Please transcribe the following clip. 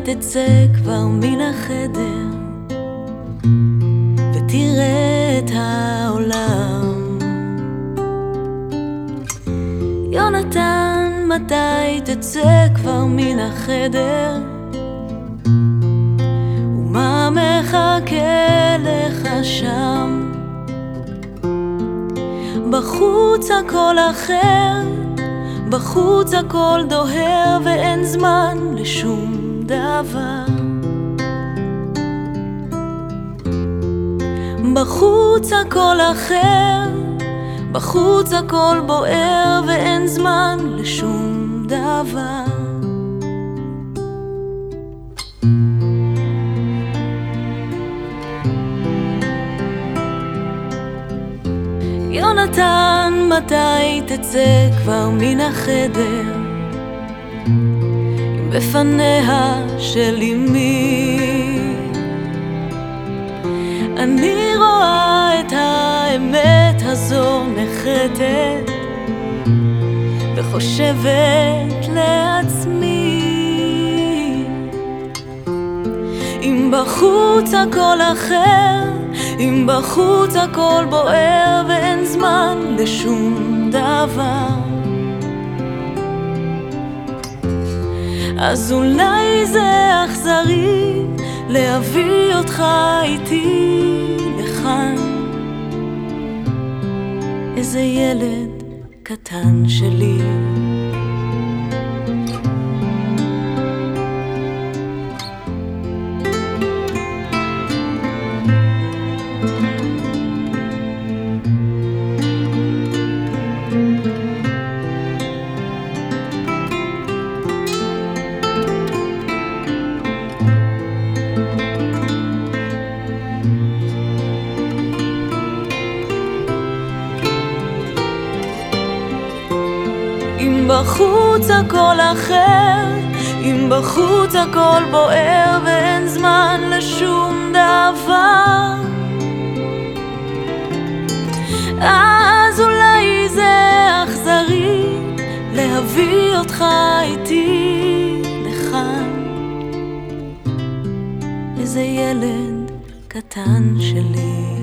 תצא כבר מן החדר ותראה את העולם. יונתן, מתי תצא כבר מן החדר? ומה מחכה לך שם? בחוץ הכל אחר, בחוץ הכל דוהר ואין זמן לשום דבר. בחוץ הכל אחר, בחוץ הכל בוער ואין זמן לשום דבר. יונתן, מתי תצא כבר מן החדר? אם בפניה של אמי אני רואה את האמת הזו נחרטת וחושבת לעצמי, אם בחוץ הכל אחר, אם בחוץ הכל בוער ואין זמן לשום דבר, אז אולי זה אכזרי להביא אותך איתי לכאן, איזה ילד קטן שלי. אם בחוץ הכל אחר, אם בחוץ הכל בוער ואין זמן לשום דבר, אז אולי זה אכזרי להביא אותך איתי לכאן, איזה ילד קטן שלי.